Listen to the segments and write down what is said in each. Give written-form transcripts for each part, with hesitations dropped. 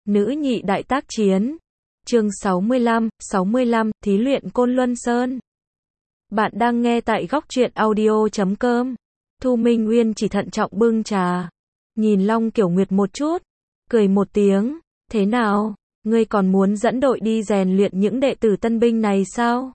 Nữ nhị đại tác chiến. Chương 65, thí luyện Côn Luân Sơn. Bạn đang nghe tại góc truyện audio.com. Thu Minh Nguyên chỉ thận trọng bưng trà, nhìn Long Kiểu Nguyệt một chút, cười một tiếng, thế nào, ngươi còn muốn dẫn đội đi rèn luyện những đệ tử tân binh này sao?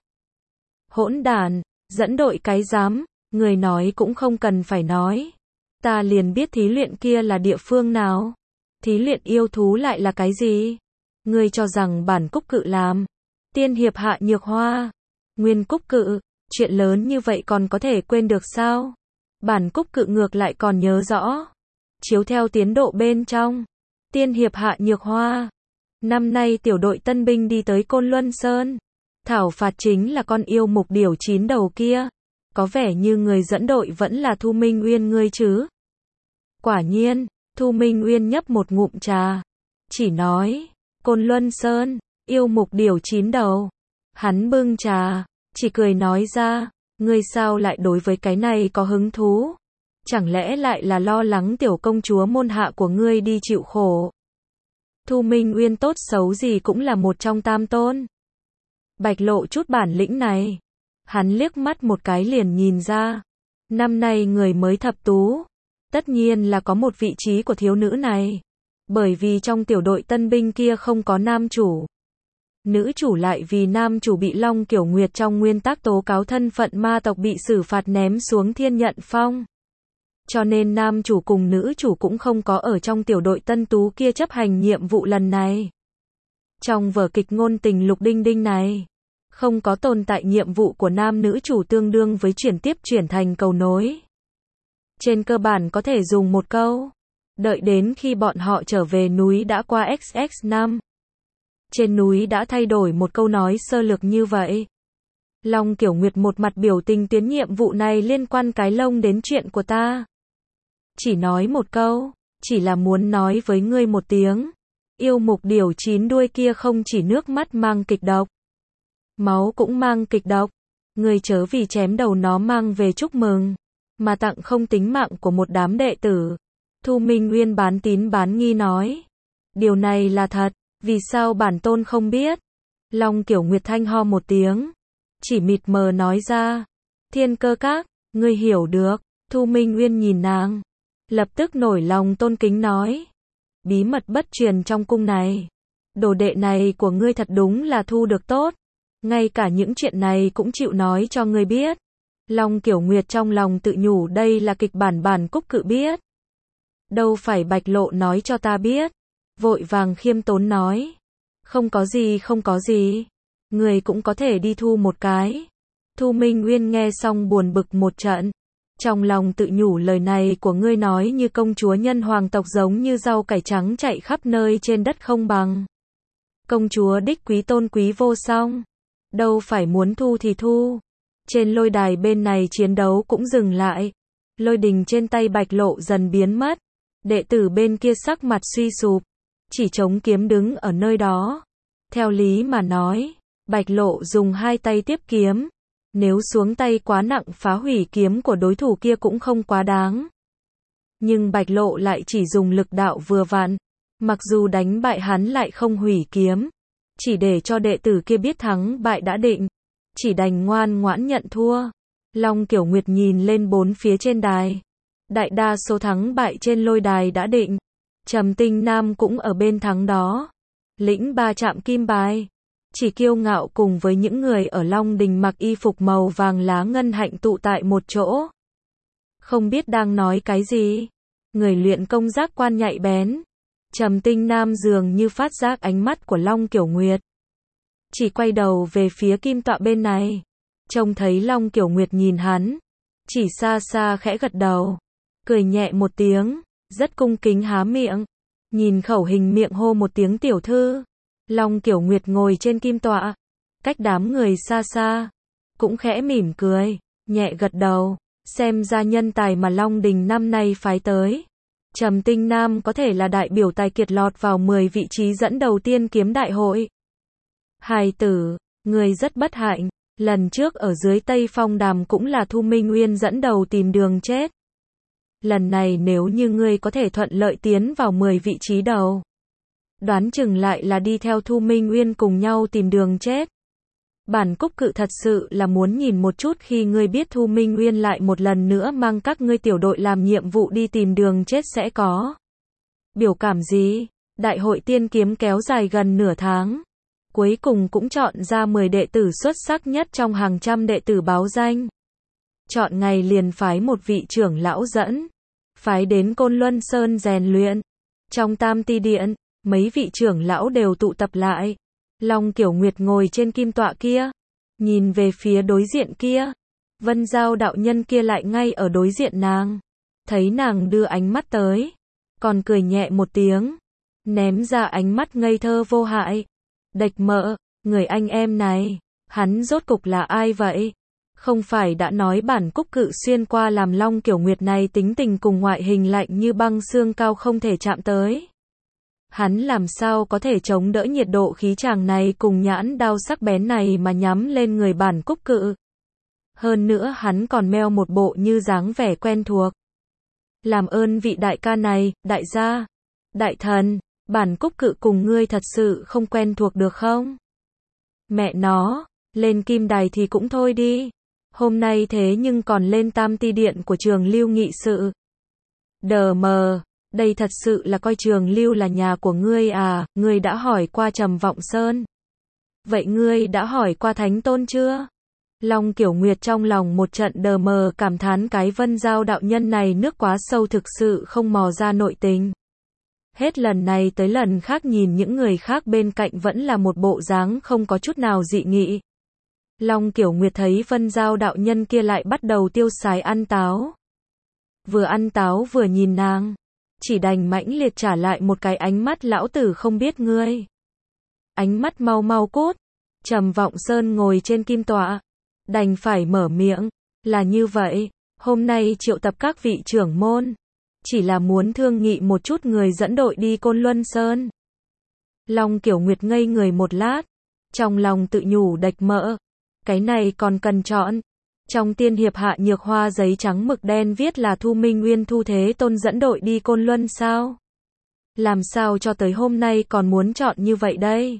Hỗn đản, dẫn đội cái dám, người nói cũng không cần phải nói. Ta liền biết thí luyện kia là địa phương nào. Thí luyện yêu thú lại là cái gì? Ngươi cho rằng bản Cúc Cự làm? Tiên hiệp Hạ Nhược Hoa, Nguyên Cúc Cự, chuyện lớn như vậy còn có thể quên được sao? Bản Cúc Cự ngược lại còn nhớ rõ. Chiếu theo tiến độ bên trong, tiên hiệp Hạ Nhược Hoa, năm nay tiểu đội tân binh đi tới Côn Luân Sơn, thảo phạt chính là con yêu mục điểu 9 đầu kia. Có vẻ như người dẫn đội vẫn là Thu Minh Uyên ngươi chứ? Quả nhiên, Thu Minh Uyên nhấp một ngụm trà, chỉ nói, Côn Luân Sơn, yêu mục điểu 9 đầu. Hắn bưng trà, chỉ cười nói ra, ngươi sao lại đối với cái này có hứng thú? Chẳng lẽ lại là lo lắng tiểu công chúa môn hạ của ngươi đi chịu khổ? Thu Minh Uyên tốt xấu gì cũng là một trong tam tôn. Bạch lộ chút bản lĩnh này. Hắn liếc mắt một cái liền nhìn ra. Năm nay người mới thập tú. Tất nhiên là có một vị trí của thiếu nữ này. Bởi vì trong tiểu đội tân binh kia không có nam chủ. Nữ chủ lại vì nam chủ bị Long Kiểu Nguyệt trong nguyên tắc tố cáo thân phận ma tộc bị xử phạt ném xuống Thiên Nhận Phong. Cho nên nam chủ cùng nữ chủ cũng không có ở trong tiểu đội tân tú kia chấp hành nhiệm vụ lần này. Trong vở kịch ngôn tình Lục Đinh Đinh này, không có tồn tại nhiệm vụ của nam nữ chủ tương đương với chuyển tiếp chuyển thành cầu nối. Trên cơ bản có thể dùng một câu. Đợi đến khi bọn họ trở về núi đã qua XX năm. Trên núi đã thay đổi một câu nói sơ lược như vậy. Long Kiểu Nguyệt một mặt biểu tình tuyến nhiệm vụ này liên quan cái lông đến chuyện của ta. Chỉ nói một câu, chỉ là muốn nói với ngươi một tiếng. Yêu mục điểu 9 đuôi kia không chỉ nước mắt mang kịch độc, máu cũng mang kịch độc. Ngươi chớ vì chém đầu nó mang về chúc mừng, mà tặng không tính mạng của một đám đệ tử. Thu Minh Uyên bán tín bán nghi nói. Điều này là thật, vì sao bản tôn không biết? Long Kiểu Nguyệt thanh ho một tiếng, chỉ mịt mờ nói ra. Thiên Cơ Các, ngươi hiểu được. Thu Minh Uyên nhìn nàng, lập tức nổi lòng tôn kính nói. Bí mật bất truyền trong cung này. Đồ đệ này của ngươi thật đúng là thu được tốt. Ngay cả những chuyện này cũng chịu nói cho ngươi biết. Long Kiểu Nguyệt trong lòng tự nhủ đây là kịch bản bản Cúc Cự biết. Đâu phải Bạch lộ nói cho ta biết. Vội vàng khiêm tốn nói. Không có gì không có gì. Người cũng có thể đi thu một cái. Thu Minh Uyên nghe xong buồn bực một trận. Trong lòng tự nhủ lời này của ngươi nói như công chúa nhân hoàng tộc giống như rau cải trắng chạy khắp nơi trên đất không bằng. Công chúa đích quý tôn quý vô song. Đâu phải muốn thu thì thu. Trên lôi đài bên này chiến đấu cũng dừng lại. Lôi đình trên tay Bạch lộ dần biến mất. Đệ tử bên kia sắc mặt suy sụp. Chỉ chống kiếm đứng ở nơi đó. Theo lý mà nói, Bạch lộ dùng hai tay tiếp kiếm. Nếu xuống tay quá nặng phá hủy kiếm của đối thủ kia cũng không quá đáng. Nhưng Bạch lộ lại chỉ dùng lực đạo vừa vặn. Mặc dù đánh bại hắn lại không hủy kiếm. Chỉ để cho đệ tử kia biết thắng bại đã định. Chỉ đành ngoan ngoãn nhận thua. Long Kiểu Nguyệt nhìn lên bốn phía trên đài. Đại đa số thắng bại trên lôi đài đã định. Trầm Tinh Nam cũng ở bên thắng đó. Lĩnh 3 trạm kim bài. Chỉ kiêu ngạo cùng với những người ở Long Đình mặc y phục màu vàng lá ngân hạnh tụ tại một chỗ. Không biết đang nói cái gì. Người luyện công giác quan nhạy bén. Trầm Tinh Nam dường như phát giác ánh mắt của Long Kiểu Nguyệt. Chỉ quay đầu về phía kim tọa bên này. Trông thấy Long Kiểu Nguyệt nhìn hắn. Chỉ xa xa khẽ gật đầu. Cười nhẹ một tiếng. Rất cung kính há miệng. Nhìn khẩu hình miệng hô một tiếng tiểu thư. Long Kiểu Nguyệt ngồi trên kim tọa. Cách đám người xa xa. Cũng khẽ mỉm cười. Nhẹ gật đầu. Xem ra nhân tài mà Long Đình năm nay phái tới. Trầm Tinh Nam có thể là đại biểu tài kiệt lọt vào 10 vị trí dẫn đầu tiên kiếm đại hội. Hài tử, người rất bất hạnh. Lần trước ở dưới Tây Phong Đàm cũng là Thu Minh Uyên dẫn đầu tìm đường chết. Lần này nếu như ngươi có thể thuận lợi tiến vào 10 vị trí đầu, Đoán chừng lại là đi theo Thu Minh Uyên cùng nhau tìm đường chết. Bản Cúc Cự thật sự là muốn nhìn một chút khi ngươi biết Thu Minh Uyên lại một lần nữa mang các ngươi tiểu đội làm nhiệm vụ đi tìm đường chết sẽ có biểu cảm gì. Đại hội tiên kiếm kéo dài gần nửa tháng. Cuối cùng cũng chọn ra 10 đệ tử xuất sắc nhất trong hàng trăm đệ tử báo danh. Chọn ngày liền phái một vị trưởng lão dẫn. Phái đến Côn Luân Sơn rèn luyện. Trong Tam Ti Điện, mấy vị trưởng lão đều tụ tập lại. Long Kiểu Nguyệt ngồi trên kim tọa kia. Nhìn về phía đối diện kia. Vân Giao đạo nhân kia lại ngay ở đối diện nàng. Thấy nàng đưa ánh mắt tới. Còn cười nhẹ một tiếng. Ném ra ánh mắt ngây thơ vô hại. Địch Mợ, người anh em này, hắn rốt cục là ai vậy? Không phải đã nói Bản Cúc Cự xuyên qua làm Long Kiểu Nguyệt này tính tình cùng ngoại hình lạnh như băng xương cao không thể chạm tới. Hắn làm sao có thể chống đỡ nhiệt độ khí chàng này cùng nhãn đao sắc bén này mà nhắm lên người Bản Cúc Cự. Hơn nữa hắn còn meo một bộ như dáng vẻ quen thuộc. Làm ơn vị đại ca này, đại gia, đại thần, Bản Cúc Cự cùng ngươi thật sự không quen thuộc được không? Mẹ nó, lên kim đài thì cũng thôi đi. Hôm nay thế nhưng còn lên Tam Ti Điện của Trường Lưu nghị sự. Đờ mờ, đây thật sự là coi Trường Lưu là nhà của ngươi à, ngươi đã hỏi qua Trầm Vọng Sơn. Vậy ngươi đã hỏi qua Thánh Tôn chưa? Long Kiểu Nguyệt trong lòng một trận đờ mờ cảm thán cái Vân Giao đạo nhân này nước quá sâu thực sự không mò ra nội tình. Hết lần này tới lần khác nhìn những người khác bên cạnh vẫn là một bộ dáng không có chút nào dị nghị. Long Kiểu Nguyệt thấy Vân Giao đạo nhân kia lại bắt đầu tiêu sái ăn táo. Vừa ăn táo vừa nhìn nàng. Chỉ đành mãnh liệt trả lại một cái ánh mắt lão tử không biết ngươi. Ánh mắt mau mau cút. Trầm Vọng Sơn ngồi trên kim tọa. Đành phải mở miệng. Là như vậy, hôm nay triệu tập các vị trưởng môn. Chỉ là muốn thương nghị một chút người dẫn đội đi Côn Luân Sơn. Long Kiểu Nguyệt ngây người một lát. Trong lòng tự nhủ Địch Mợ. Cái này còn cần chọn. Trong tiên hiệp Hạ Nhược Hoa giấy trắng mực đen viết là Thu Minh Uyên Thu Thế Tôn dẫn đội đi Côn Luân sao? Làm sao cho tới hôm nay còn muốn chọn như vậy đây?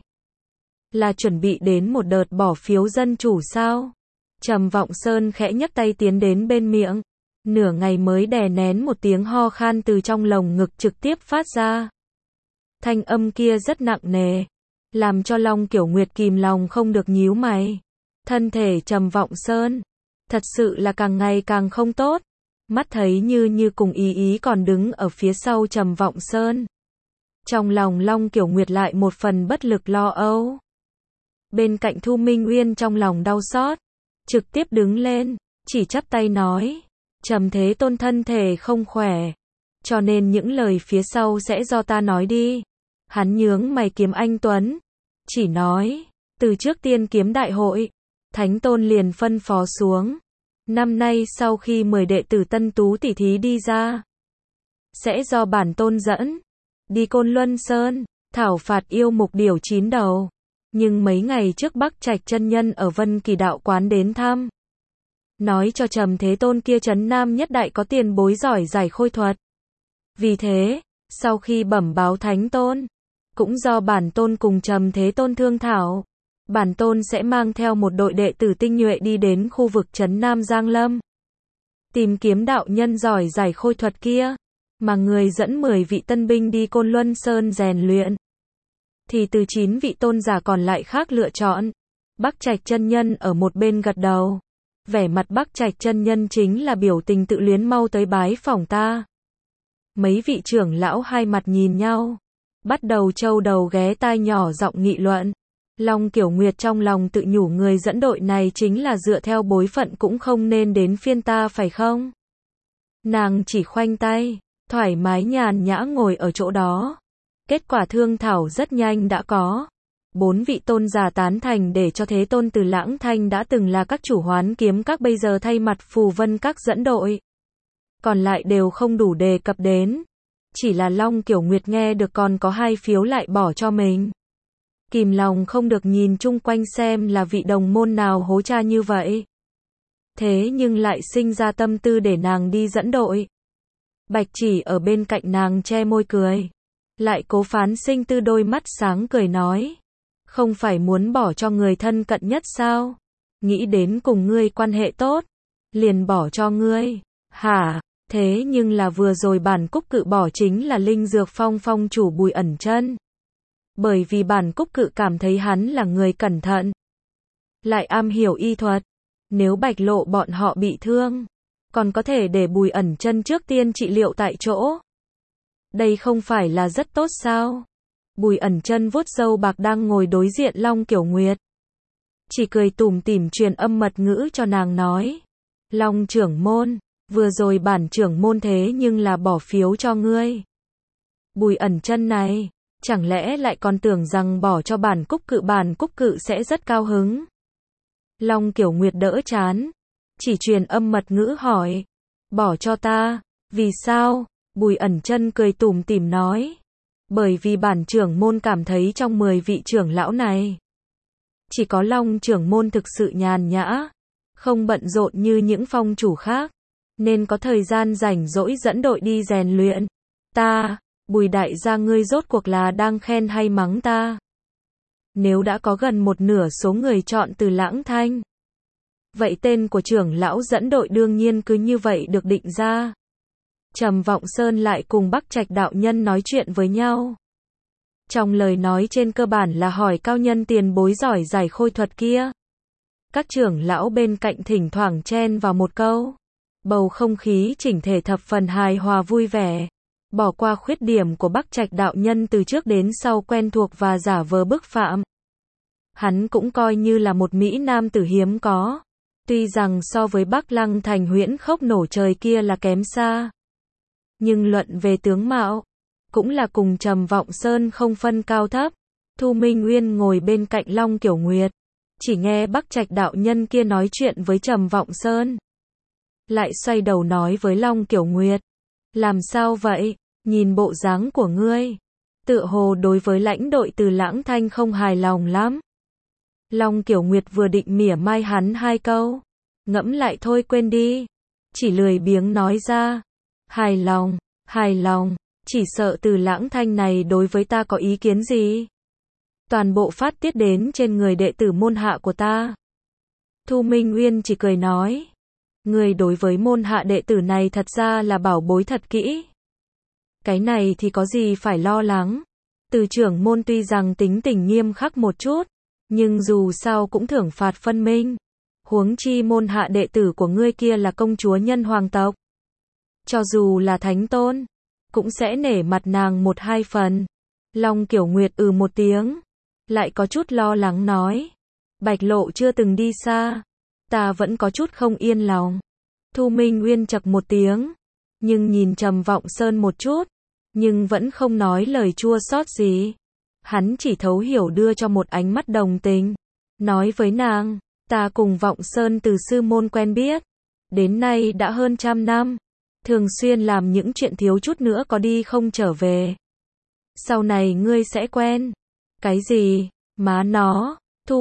Là chuẩn bị đến một đợt bỏ phiếu dân chủ sao? Trầm Vọng Sơn khẽ nhấc tay tiến đến bên miệng. Nửa ngày mới đè nén một tiếng ho khan từ trong lồng ngực trực tiếp phát ra. Thanh âm kia rất nặng nề. Làm cho Long Kiểu Nguyệt kìm lòng không được nhíu mày. Thân thể Trầm Vọng Sơn. Thật sự là càng ngày càng không tốt. Mắt thấy như cùng ý còn đứng ở phía sau Trầm Vọng Sơn. Trong lòng Long Kiểu Nguyệt lại một phần bất lực lo âu. Bên cạnh Thu Minh Uyên trong lòng đau xót. Trực tiếp đứng lên. Chỉ chắp tay nói. Trầm Thế Tôn thân thể không khỏe. Cho nên những lời phía sau sẽ do ta nói đi. Hắn nhướng mày kiếm anh Tuấn. Chỉ nói. Từ trước tiên kiếm đại hội. Thánh Tôn liền phân phó xuống. Năm nay sau khi 10 đệ tử tân tú tỷ thí đi ra. Sẽ do bản Tôn dẫn. Đi Côn Luân Sơn. Thảo phạt yêu mục điểu 9 đầu. Nhưng mấy ngày trước Bắc Trạch chân nhân ở Vân Kỳ đạo quán đến thăm. Nói cho Trầm Thế Tôn kia Trấn Nam nhất đại có tiền bối giỏi giải khôi thuật. Vì thế, sau khi bẩm báo Thánh Tôn. Cũng do bản Tôn cùng Trầm Thế Tôn thương thảo. Bản Tôn sẽ mang theo một đội đệ tử tinh nhuệ đi đến khu vực Trấn Nam Giang Lâm. Tìm kiếm đạo nhân giỏi giải khôi thuật kia. Mà người dẫn 10 vị tân binh đi Côn Luân Sơn rèn luyện. Thì từ 9 vị tôn giả còn lại khác lựa chọn. Bắc Trạch chân nhân ở một bên gật đầu. Vẻ mặt Bắc Trạch chân nhân chính là biểu tình tự luyến mau tới bái phỏng ta. Mấy vị trưởng lão hai mặt nhìn nhau. Bắt đầu trâu đầu ghé tai nhỏ giọng nghị luận. Long Kiểu Nguyệt trong lòng tự nhủ người dẫn đội này chính là dựa theo bối phận cũng không nên đến phiên ta phải không? Nàng chỉ khoanh tay, thoải mái nhàn nhã ngồi ở chỗ đó. Kết quả thương thảo rất nhanh đã có. 4 vị tôn giả tán thành để cho Thế Tôn từ Lãng Thanh đã từng là các chủ Hoán Kiếm Các bây giờ thay mặt Phù Vân Các dẫn đội. Còn lại đều không đủ đề cập đến. Chỉ là Long Kiểu Nguyệt nghe được còn có 2 phiếu lại bỏ cho mình. Kìm lòng không được nhìn chung quanh xem là vị đồng môn nào hố cha như vậy. Thế nhưng lại sinh ra tâm tư để nàng đi dẫn đội. Bạch Chỉ ở bên cạnh nàng che môi cười. Lại Cố Phán Sinh Tư đôi mắt sáng cười nói. Không phải muốn bỏ cho người thân cận nhất sao? Nghĩ đến cùng ngươi quan hệ tốt, liền bỏ cho ngươi. Hả? Thế nhưng là vừa rồi bản Cúc Cự bỏ chính là Linh Dược Phong phong chủ Bùi Ẩn Chân. Bởi vì bản Cúc Cự cảm thấy hắn là người cẩn thận, lại am hiểu y thuật. Nếu Bạch Lộ bọn họ bị thương, còn có thể để Bùi Ẩn Chân trước tiên trị liệu tại chỗ. Đây không phải là rất tốt sao? Bùi Ẩn Chân vuốt râu bạc đang ngồi đối diện Long Kiểu Nguyệt, chỉ cười tủm tỉm truyền âm mật ngữ cho nàng nói. Long trưởng môn, vừa rồi bản trưởng môn thế nhưng là bỏ phiếu cho ngươi. Bùi Ẩn Chân này, chẳng lẽ lại còn tưởng rằng bỏ cho bản Cúc Cự sẽ rất cao hứng. Long Kiểu Nguyệt đỡ chán, chỉ truyền âm mật ngữ hỏi. Bỏ cho ta, vì sao? Bùi Ẩn Chân cười tủm tỉm nói. Bởi vì bản trưởng môn cảm thấy trong 10 vị trưởng lão này, chỉ có Long trưởng môn thực sự nhàn nhã, không bận rộn như những phong chủ khác, nên có thời gian rảnh rỗi dẫn đội đi rèn luyện. Ta, Bùi đại gia ngươi rốt cuộc là đang khen hay mắng ta? Nếu đã có gần một nửa số người chọn Từ Lãng Thanh, vậy tên của trưởng lão dẫn đội đương nhiên cứ như vậy được định ra. Trầm Vọng Sơn lại cùng Bắc Trạch đạo nhân nói chuyện với nhau. Trong lời nói trên cơ bản là hỏi cao nhân tiền bối giỏi giải khôi thuật kia. Các trưởng lão bên cạnh thỉnh thoảng chen vào một câu. Bầu không khí chỉnh thể thập phần hài hòa vui vẻ. Bỏ qua khuyết điểm của Bắc Trạch đạo nhân từ trước đến sau quen thuộc và giả vờ bức phạm. Hắn cũng coi như là một mỹ nam tử hiếm có. Tuy rằng so với Bắc Lăng Thành huyễn khốc nổ trời kia là kém xa, nhưng luận về tướng mạo, cũng là cùng Trầm Vọng Sơn không phân cao thấp. Thu Minh Nguyên ngồi bên cạnh Long Kiểu Nguyệt, chỉ nghe Bắc Trạch đạo nhân kia nói chuyện với Trầm Vọng Sơn, lại xoay đầu nói với Long Kiểu Nguyệt. Làm sao vậy? Nhìn bộ dáng của ngươi, tựa hồ đối với lãnh đội Từ Lãng Thanh không hài lòng lắm. Long Kiểu Nguyệt vừa định mỉa mai hắn hai câu, ngẫm lại thôi quên đi, chỉ lười biếng nói ra. Hài lòng, chỉ sợ Từ Lãng Thanh này đối với ta có ý kiến gì? Toàn bộ phát tiết đến trên người đệ tử môn hạ của ta. Thu Minh Nguyên chỉ cười nói. Người đối với môn hạ đệ tử này thật ra là bảo bối thật kỹ. Cái này thì có gì phải lo lắng. Từ trưởng môn tuy rằng tính tình nghiêm khắc một chút, nhưng dù sao cũng thưởng phạt phân minh. Huống chi môn hạ đệ tử của ngươi kia là công chúa nhân hoàng tộc. Cho dù là thánh tôn, cũng sẽ nể mặt nàng một hai phần. Long Kiểu Nguyệt một tiếng, lại có chút lo lắng nói. Bạch Lộ chưa từng đi xa, ta vẫn có chút không yên lòng. Thu Minh Nguyên chậc một tiếng, nhưng nhìn Trầm Vọng Sơn một chút, nhưng vẫn không nói lời chua xót gì. Hắn chỉ thấu hiểu đưa cho một ánh mắt đồng tình, nói với nàng, ta cùng Vọng Sơn từ sư môn quen biết, đến nay đã hơn 100 năm, thường xuyên làm những chuyện thiếu chút nữa có đi không trở về. Sau này ngươi sẽ quen. Cái gì? Má nó,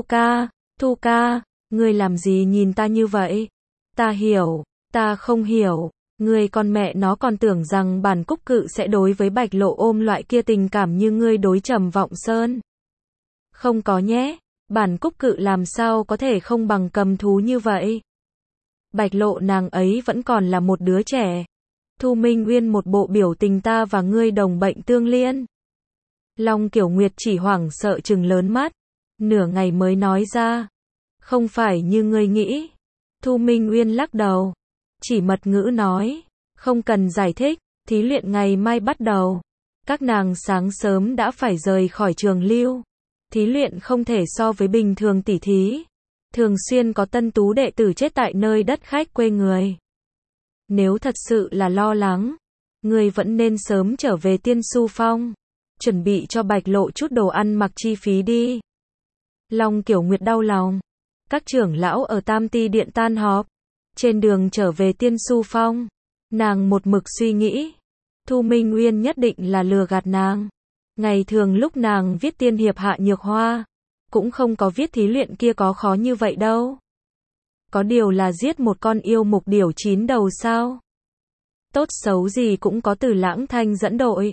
Thu ca, ngươi làm gì nhìn ta như vậy? Ta hiểu, ta không hiểu. Ngươi con mẹ nó còn tưởng rằng bản Cúc Cự sẽ đối với Bạch Lộ ôm loại kia tình cảm như ngươi đối Trầm Vọng Sơn. Không có nhé, bản Cúc Cự làm sao có thể không bằng cầm thú như vậy. Bạch Lộ nàng ấy vẫn còn là một đứa trẻ. Thu Minh Nguyên một bộ biểu tình ta và ngươi đồng bệnh tương liên. Long Kiểu Nguyệt chỉ hoảng sợ trừng lớn mắt, nửa ngày mới nói ra. Không phải như ngươi nghĩ. Thu Minh Nguyên lắc đầu, chỉ mật ngữ nói, không cần giải thích, thí luyện ngày mai bắt đầu. Các nàng sáng sớm đã phải rời khỏi trường lưu. Thí luyện không thể so với bình thường tỉ thí. Thường xuyên có tân tú đệ tử chết tại nơi đất khách quê người. Nếu thật sự là lo lắng, người vẫn nên sớm trở về Tiên Su Phong, chuẩn bị cho Bạch Lộ chút đồ ăn mặc chi phí đi. Long Kiểu Nguyệt đau lòng. Các trưởng lão ở Tam Ti Điện tan họp. Trên đường trở về Tiên Su Phong, nàng một mực suy nghĩ, Thu Minh Nguyên nhất định là lừa gạt nàng. Ngày thường lúc nàng viết tiên hiệp Hạ Nhược Hoa, cũng không có viết thí luyện kia có khó như vậy đâu. Có điều là giết một con yêu mục điểu 9 đầu sao? Tốt xấu gì cũng có Từ Lãng Thanh dẫn đội.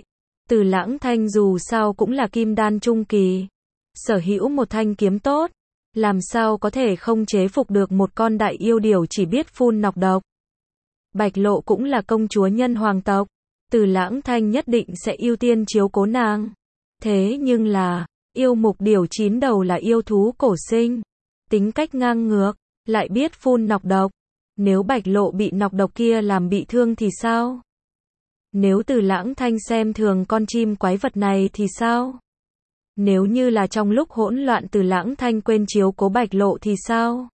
Từ Lãng Thanh dù sao cũng là kim đan trung kỳ, sở hữu một thanh kiếm tốt, làm sao có thể không chế phục được một con đại yêu điểu chỉ biết phun nọc độc. Bạch Lộ cũng là công chúa nhân hoàng tộc, Từ Lãng Thanh nhất định sẽ ưu tiên chiếu cố nàng. Thế nhưng là, yêu mục điểu 9 đầu là yêu thú cổ sinh, tính cách ngang ngược, lại biết phun nọc độc. Nếu Bạch Lộ bị nọc độc kia làm bị thương thì sao? Nếu Từ Lãng Thanh xem thường con chim quái vật này thì sao? Nếu như là trong lúc hỗn loạn Từ Lãng Thanh quên chiếu cố Bạch Lộ thì sao?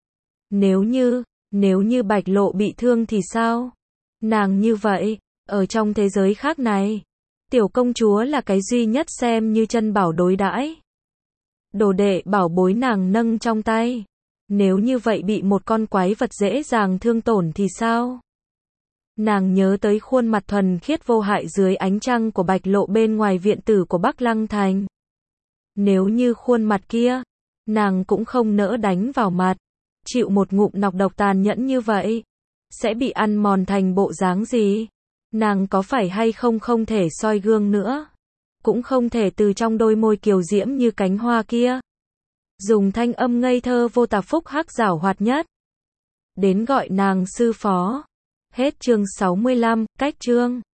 Nếu như Bạch Lộ bị thương thì sao? Nàng như vậy, ở trong thế giới khác này, tiểu công chúa là cái duy nhất xem như chân bảo đối đãi. Đồ đệ bảo bối nàng nâng trong tay. Nếu như vậy bị một con quái vật dễ dàng thương tổn thì sao? Nàng nhớ tới khuôn mặt thuần khiết vô hại dưới ánh trăng của Bạch Lộ bên ngoài viện tử của Bắc Lăng Thành. Nếu như khuôn mặt kia, nàng cũng không nỡ đánh vào mặt, chịu một ngụm nọc độc tàn nhẫn như vậy, sẽ bị ăn mòn thành bộ dáng gì? Nàng có phải hay không không thể soi gương nữa, cũng không thể từ trong đôi môi kiều diễm như cánh hoa kia, dùng thanh âm ngây thơ vô tạp phúc hắc giảo hoạt nhất, đến gọi nàng sư phó. Hết chương 65, cách chương